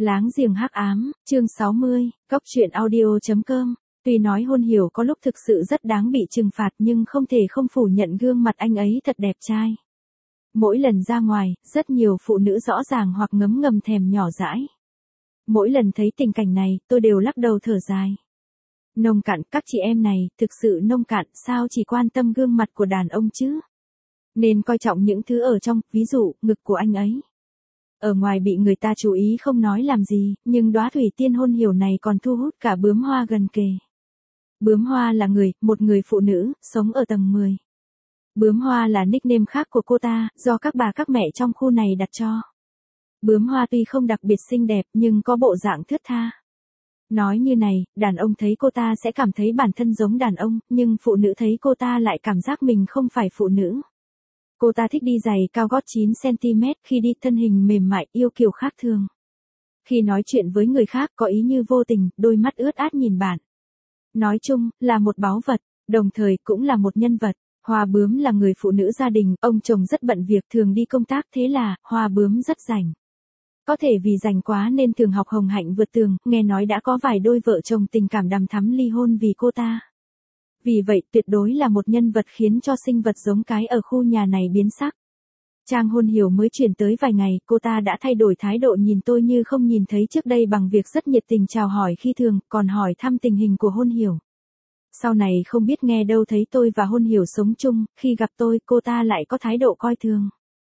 Láng giềng hắc ám, chương 60, Cốc truyện audio.com. Tuy nói Hôn Hiểu có lúc thực sự rất đáng bị trừng phạt nhưng không thể không phủ nhận gương mặt anh ấy thật đẹp trai. Mỗi lần ra ngoài, rất nhiều phụ nữ rõ ràng hoặc ngấm ngầm thèm nhỏ dãi. Mỗi lần thấy tình cảnh này, tôi đều lắc đầu thở dài. Nông cạn, các chị em này, thực sự nông cạn, sao chỉ quan tâm gương mặt của đàn ông chứ? Nên coi trọng những thứ ở trong, ví dụ, ngực của anh ấy. Ở ngoài bị người ta chú ý không nói làm gì, nhưng đóa thủy tiên Hôn Hiểu này còn thu hút cả Bướm Hoa gần kề. Bướm Hoa là một người phụ nữ, sống ở tầng 10. Bướm Hoa là nickname khác của cô ta, do các bà các mẹ trong khu này đặt cho. Bướm Hoa tuy không đặc biệt xinh đẹp nhưng có bộ dạng thướt tha. Nói như này, đàn ông thấy cô ta sẽ cảm thấy bản thân giống đàn ông, nhưng phụ nữ thấy cô ta lại cảm giác mình không phải phụ nữ. Cô ta thích đi giày cao gót 9cm, khi đi thân hình mềm mại, yêu kiều khác thường. Khi nói chuyện với người khác có ý như vô tình, đôi mắt ướt át nhìn bạn. Nói chung, là một báu vật, đồng thời cũng là một nhân vật. Hoa Bướm là người phụ nữ gia đình, ông chồng rất bận việc thường đi công tác, thế là, Hoa Bướm rất rảnh. Có thể vì rảnh quá nên thường học Hồng Hạnh vượt tường, nghe nói đã có vài đôi vợ chồng tình cảm đằm thắm ly hôn vì cô ta. Vì vậy, tuyệt đối là một nhân vật khiến cho sinh vật giống cái ở khu nhà này biến sắc. Trang Hôn Hiểu mới chuyển tới vài ngày, cô ta đã thay đổi thái độ nhìn tôi như không nhìn thấy trước đây bằng việc rất nhiệt tình chào hỏi khi thường, còn hỏi thăm tình hình của Hôn Hiểu. Sau này không biết nghe đâu thấy tôi và Hôn Hiểu sống chung, khi gặp tôi, cô ta lại có thái độ coi thường.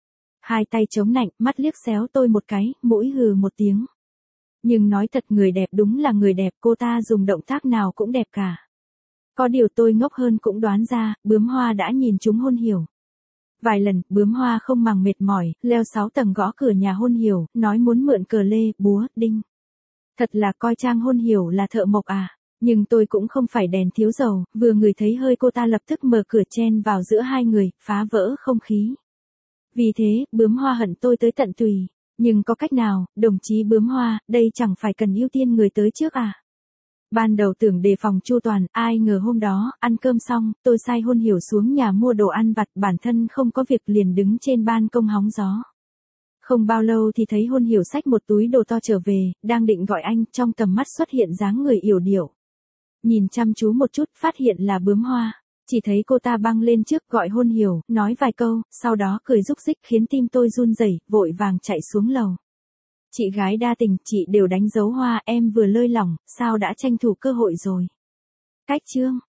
Hai tay chống nạnh, mắt liếc xéo tôi một cái, mũi hừ một tiếng. Nhưng nói thật, người đẹp đúng là người đẹp, cô ta dùng động tác nào cũng đẹp cả. Có điều tôi ngốc hơn cũng đoán ra, Bướm Hoa đã nhìn trúng Hôn Hiểu. Vài lần, Bướm Hoa không màng mệt mỏi, leo 6 tầng gõ cửa nhà Hôn Hiểu, nói muốn mượn cờ lê, búa, đinh. Thật là coi Trang Hôn Hiểu là thợ mộc à. Nhưng tôi cũng không phải đèn thiếu dầu, vừa ngửi thấy hơi cô ta lập tức mở cửa chen vào giữa hai người, phá vỡ không khí. Vì thế, Bướm Hoa hận tôi tới tận tùy. Nhưng có cách nào, đồng chí Bướm Hoa, đây chẳng phải cần ưu tiên người tới trước à? Ban đầu tưởng đề phòng chu toàn, ai ngờ hôm đó, ăn cơm xong, tôi sai Hôn Hiểu xuống nhà mua đồ ăn vặt, bản thân không có việc liền đứng trên ban công hóng gió. Không bao lâu thì thấy Hôn Hiểu xách một túi đồ to trở về, đang định gọi anh, trong tầm mắt xuất hiện dáng người yểu điệu. Nhìn chăm chú một chút, phát hiện là Bướm Hoa. Chỉ thấy cô ta băng lên trước gọi Hôn Hiểu, nói vài câu, sau đó cười rúc rích khiến tim tôi run rẩy, vội vàng chạy xuống lầu. Chị gái đa tình, chị đều đánh dấu Hoa, em vừa lơi lỏng, sao đã tranh thủ cơ hội rồi. Cách chương.